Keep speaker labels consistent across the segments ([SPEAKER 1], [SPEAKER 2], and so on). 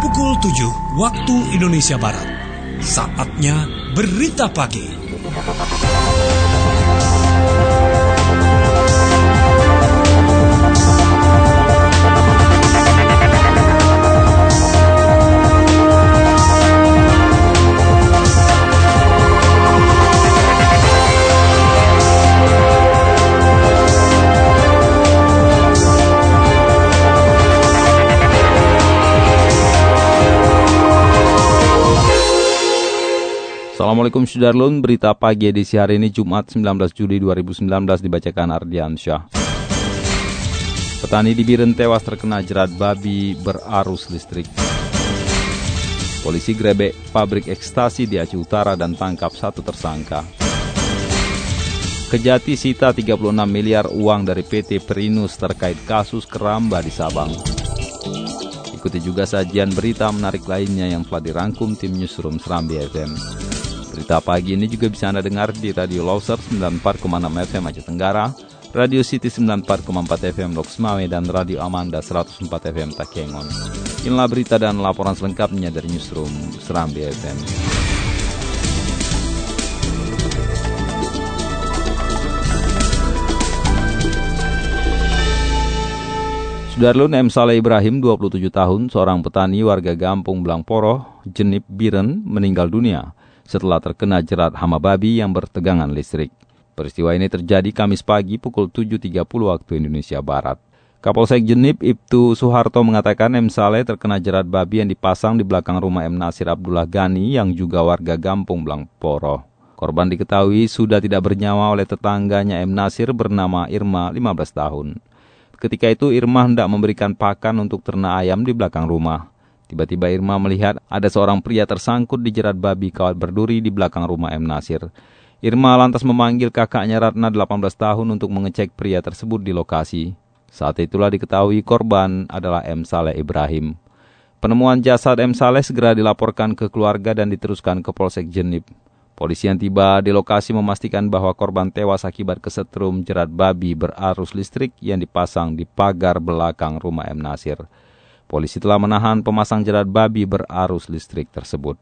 [SPEAKER 1] pukul 7 waktu Indonesia Barat. Saatnya Berita Pagi.
[SPEAKER 2] Assalamualaikum Sudarlun, berita pagi edisi hari ini Jumat 19 Juli 2019 dibacakan Ardian Syah. Petani di Biren tewas terkena jerat babi berarus listrik. Polisi grebek pabrik ekstasi di Aceh Utara dan tangkap satu tersangka. Kejati sita 36 miliar uang dari PT Perinus terkait kasus keramba di Sabang. Ikuti juga sajian berita menarik lainnya yang telah dirangkum tim Newsroom Serambi FM. Berita pagi ini juga bisa Anda dengar di Radio Loser 94,6 FM Aceh Tenggara, Radio City 94,4 FM Lok Semawe, dan Radio Amanda 104 FM Takengon. Inilah berita dan laporan selengkapnya dari Newsroom Serambi FM. Sudarlun M. Saleh Ibrahim, 27 tahun, seorang petani warga Gampung Blangporoh, Jenip Biren, meninggal dunia setelah terkena jerat hama babi yang bertegangan listrik. Peristiwa ini terjadi Kamis pagi pukul 7.30 waktu Indonesia Barat. Kapolsek Jenip Ibtu Suharto mengatakan M. Saleh terkena jerat babi yang dipasang di belakang rumah M. Nasir Abdullah Gani yang juga warga Gampung Blangporoh. Korban diketahui sudah tidak bernyawa oleh tetangganya M. Nasir bernama Irma, 15 tahun. Ketika itu Irma hendak memberikan pakan untuk ternak ayam di belakang rumah. Tiba-tiba Irma melihat ada seorang pria tersangkut di jerat babi kawat berduri di belakang rumah M. Nasir. Irma lantas memanggil kakaknya Ratna 18 tahun untuk mengecek pria tersebut di lokasi. Saat itulah diketahui korban adalah M. Saleh Ibrahim. Penemuan jasad M. Saleh segera dilaporkan ke keluarga dan diteruskan ke Polsek Jenip. Polisi yang tiba di lokasi memastikan bahwa korban tewas akibat kesetrum jerat babi berarus listrik yang dipasang di pagar belakang rumah M. Nasir. Polisi telah menahan pemasang jerat babi berarus listrik tersebut.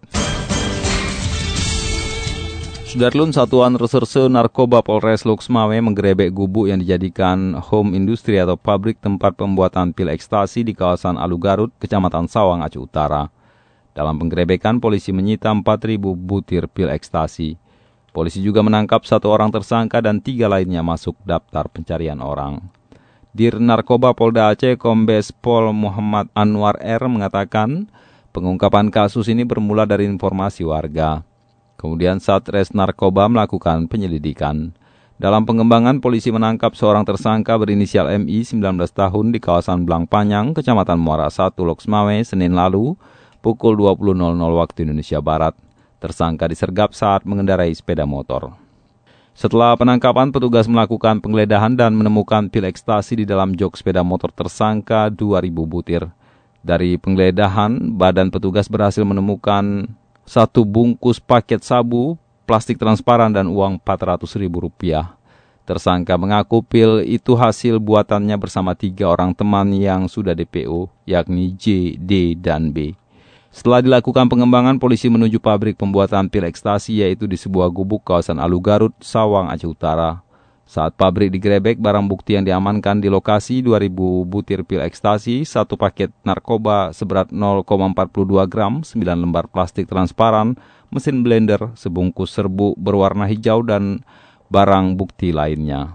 [SPEAKER 2] Sudarlun, Satuan Reserse Narkoba Polres Lok Semawe menggerebek gubuk yang dijadikan home industri atau pabrik tempat pembuatan pil ekstasi di kawasan Alugarut, Kecamatan Sawang, Aceh Utara. Dalam penggerebekan, polisi menyita 4.000 butir pil ekstasi. Polisi juga menangkap satu orang tersangka dan 3 lainnya masuk daftar pencarian orang. Dir Narkoba Polda Aceh Kombes Pol Muhammad Anwar R. mengatakan pengungkapan kasus ini bermula dari informasi warga. Kemudian Satres Narkoba melakukan penyelidikan. Dalam pengembangan, polisi menangkap seorang tersangka berinisial MI 19 tahun di kawasan Blangpanyang, Kecamatan Muara 1, Lok Semawe, Senin lalu, pukul 20.00 waktu Indonesia Barat. Tersangka disergap saat mengendarai sepeda motor. Setelah penangkapan, petugas melakukan penggeledahan dan menemukan pil ekstasi di dalam jok sepeda motor tersangka 2.000 butir. Dari penggeledahan, badan petugas berhasil menemukan 1 bungkus paket sabu, plastik transparan, dan uang Rp400.000. Tersangka mengaku pil itu hasil buatannya bersama 3 orang teman yang sudah DPO, yakni J, D, dan B. Setelah dilakukan pengembangan, polisi menuju pabrik pembuatan pil ekstasi yaitu di sebuah gubuk kawasan Alugarut, Sawang, Aceh Utara. Saat pabrik digerebek, barang bukti yang diamankan di lokasi 2.000 butir pil ekstasi, 1 paket narkoba seberat 0,42 gram, 9 lembar plastik transparan, mesin blender, sebungkus serbuk berwarna hijau, dan barang bukti lainnya.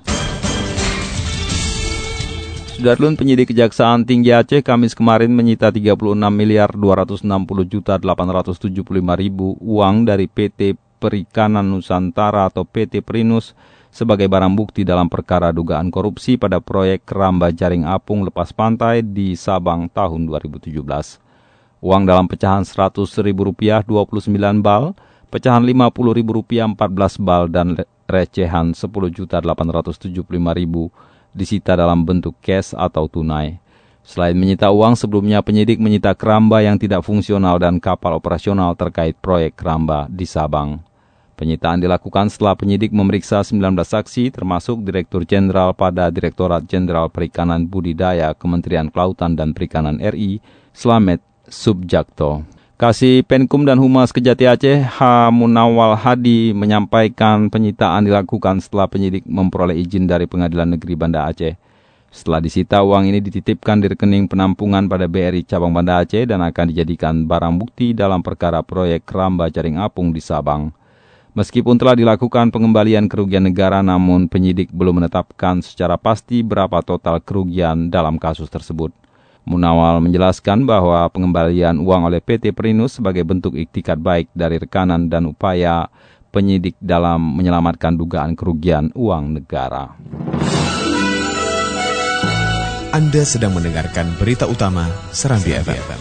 [SPEAKER 2] Sudarlun, penyidik Kejaksaan Tinggi Aceh Kamis kemarin menyita 36.260.875.000 uang dari PT Perikanan Nusantara atau PT Perinus sebagai barang bukti dalam perkara dugaan korupsi pada proyek keramba jaring apung lepas pantai di Sabang tahun 2017. Uang dalam pecahan Rp100.000 29 bal, pecahan Rp50.000 14 bal, dan recehan Rp10.875.000 disita dalam bentuk cash atau tunai. Selain menyita uang, sebelumnya penyidik menyita keramba yang tidak fungsional dan kapal operasional terkait proyek keramba di Sabang. Penyitaan dilakukan setelah penyidik memeriksa 19 saksi termasuk Direktur Jenderal pada Direktorat Jenderal Perikanan Budidaya Kementerian Kelautan dan Perikanan RI, Slamet Subjakto. Kasih Penkum dan Humas Kejati Aceh H. Munawal Hadi menyampaikan penyitaan dilakukan setelah penyidik memperoleh izin dari Pengadilan Negeri Banda Aceh. Setelah disita, uang ini dititipkan di rekening penampungan pada BRI Cabang Banda Aceh dan akan dijadikan barang bukti dalam perkara proyek Keramba Jaring Apung di Sabang. Meskipun telah dilakukan pengembalian kerugian negara, namun penyidik belum menetapkan secara pasti berapa total kerugian dalam kasus tersebut. Munawal menjelaskan bahwa pengembalian uang oleh PT Perinus sebagai bentuk iktikat baik dari rekanan dan upaya penyidik dalam menyelamatkan dugaan kerugian uang negara.
[SPEAKER 3] Anda sedang mendengarkan berita utama Serambi FM.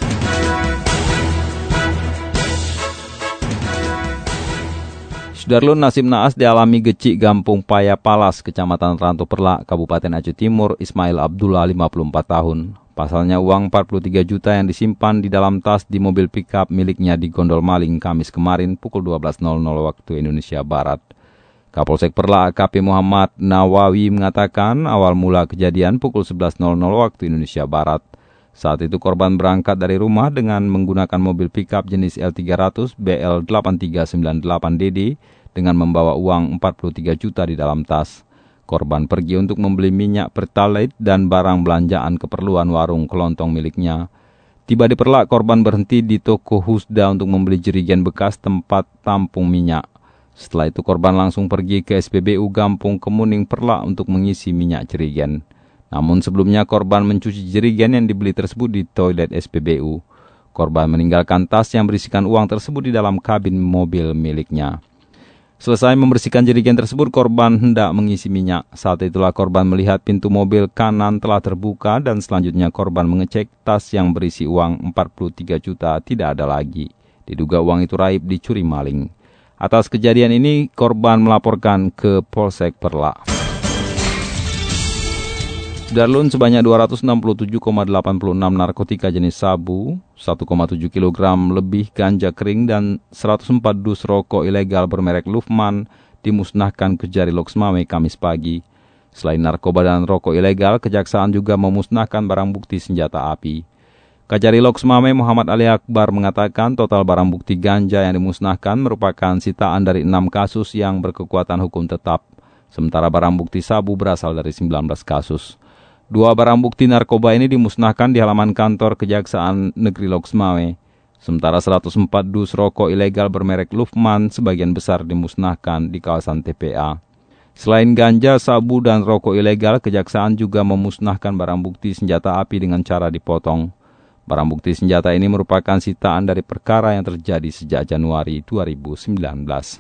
[SPEAKER 2] Sudarlun, nasib naas dialami Gecik Gampung Paya Palas, Kecamatan Ranto Perlak, Kabupaten Aceh Timur, Ismail Abdullah, 54 tahun. Pasalnya uang 43 juta yang disimpan di dalam tas di mobil pickup miliknya digondol maling Kamis kemarin pukul 12.00 waktu Indonesia Barat. Kapolsek Perlak AKP Muhammad Nawawi mengatakan awal mula kejadian pukul 11.00 waktu Indonesia Barat. Saat itu korban berangkat dari rumah dengan menggunakan mobil pickup jenis L300 BL8398DD dengan membawa uang 43 juta di dalam tas. Korban pergi untuk membeli minyak Pertalite dan barang belanjaan keperluan warung kelontong miliknya. Tiba di Perlak, korban berhenti di toko Husda untuk membeli jerigen bekas tempat tampung minyak. Setelah itu korban langsung pergi ke SPBU Gampung Kemuning Perlak untuk mengisi minyak jerigen. Namun sebelumnya korban mencuci jerigen yang dibeli tersebut di toilet SPBU. Korban meninggalkan tas yang berisikan uang tersebut di dalam kabin mobil miliknya. Selesai membersihkan jerigen tersebut, korban hendak mengisi minyak. Saat itulah korban melihat pintu mobil kanan telah terbuka dan selanjutnya korban mengecek tas yang berisi uang 43 juta tidak ada lagi. Diduga uang itu raib dicuri maling. Atas kejadian ini, korban melaporkan ke Polsek Perlak. Darlun, sebanyak 267,86 narkotika jenis sabu, 1,7 kg lebih ganja kering dan 104 dus rokok ilegal bermerek Lufman dimusnahkan Kejari Loksmawe Kamis pagi. Selain narkoba dan rokok ilegal, kejaksaan juga memusnahkan barang bukti senjata api. Kejari Loksmawe Muhammad Ali Akbar mengatakan total barang bukti ganja yang dimusnahkan merupakan sitaan dari 6 kasus yang berkekuatan hukum tetap. Sementara barang bukti sabu berasal dari 19 kasus. 2 barang bukti narkoba ini dimusnahkan di halaman kantor Kejaksaan Negeri Loksmawe. Sementara 104 dus rokok ilegal bermerek Lufman sebagian besar dimusnahkan di kawasan TPA. Selain ganja, sabu, dan rokok ilegal, Kejaksaan juga memusnahkan barang bukti senjata api dengan cara dipotong. Barang bukti senjata ini merupakan sitaan dari perkara yang terjadi sejak Januari 2019.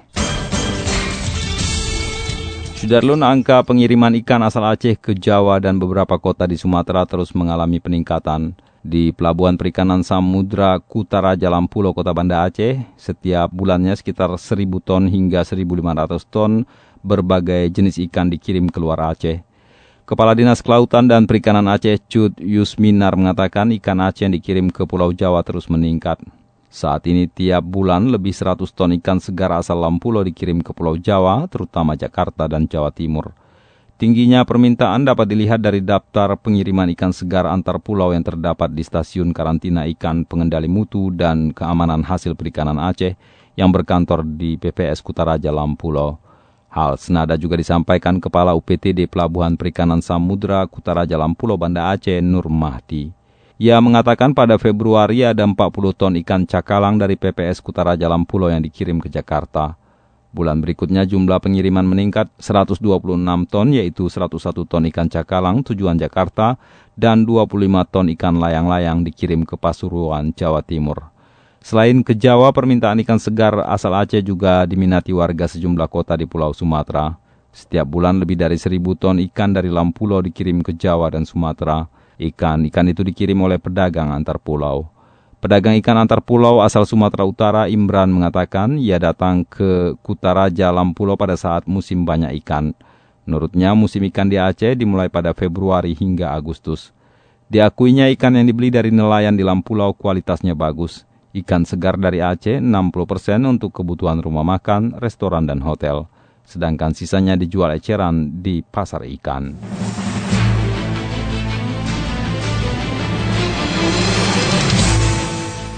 [SPEAKER 2] Sudarlun, angka pengiriman ikan asal Aceh ke Jawa dan beberapa kota di Sumatera terus mengalami peningkatan. Di Pelabuhan Perikanan Samudra Kutaraja Lampulo, Kota Banda Aceh, setiap bulannya sekitar 1.000 ton hingga 1.500 ton berbagai jenis ikan dikirim keluar Aceh. Kepala Dinas Kelautan dan Perikanan Aceh, Cud Yusminar, mengatakan ikan Aceh yang dikirim ke Pulau Jawa terus meningkat. Saat ini tiap bulan lebih 100 ton ikan segar asal Lampulo dikirim ke Pulau Jawa, terutama Jakarta dan Jawa Timur. Tingginya permintaan dapat dilihat dari daftar pengiriman ikan segar antar pulau yang terdapat di Stasiun Karantina Ikan Pengendali Mutu dan Keamanan Hasil Perikanan Aceh yang berkantor di PPS Kutaraja Lampulo. Hal senada juga disampaikan Kepala UPTD Pelabuhan Perikanan Samudra Kutaraja Lampulo Banda Aceh, Nur Mahdi. Ia mengatakan pada Februari ada 40 ton ikan cakalang dari PPS Kutaraja Lampulo yang dikirim ke Jakarta. Bulan berikutnya jumlah pengiriman meningkat 126 ton, yaitu 101 ton ikan cakalang tujuan Jakarta dan 25 ton ikan layang-layang dikirim ke Pasuruan, Jawa Timur. Selain ke Jawa, permintaan ikan segar asal Aceh juga diminati warga sejumlah kota di Pulau Sumatera. Setiap bulan lebih dari 1.000 ton ikan dari Lampulo dikirim ke Jawa dan Sumatera. Ikan itu dikirim oleh pedagang antar pulau. Pedagang ikan antar pulau asal Sumatera Utara, Imran, mengatakan ia datang ke Kutaraja Lampulo pada saat musim banyak ikan. Menurutnya musim ikan di Aceh dimulai pada Februari hingga Agustus. Diakuinya ikan yang dibeli dari nelayan di Lampulo kualitasnya bagus. Ikan segar dari Aceh 60% untuk kebutuhan rumah makan, restoran, dan hotel. Sedangkan sisanya dijual eceran di pasar ikan.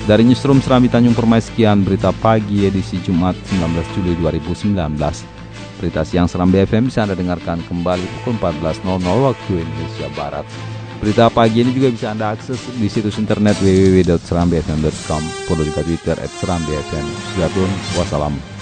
[SPEAKER 2] Dari Newsroom Serambi Tanjung Permai, sekian berita pagi edisi Jumat 19 Juli 2019. Berita siang Serambi FM bisa Anda dengarkan kembali pukul 14.00 waktu Indonesia Barat. Berita pagi ini juga bisa Anda akses di situs internet www.serambifm.com. Follow juga Twitter @serambifm. Wassalam.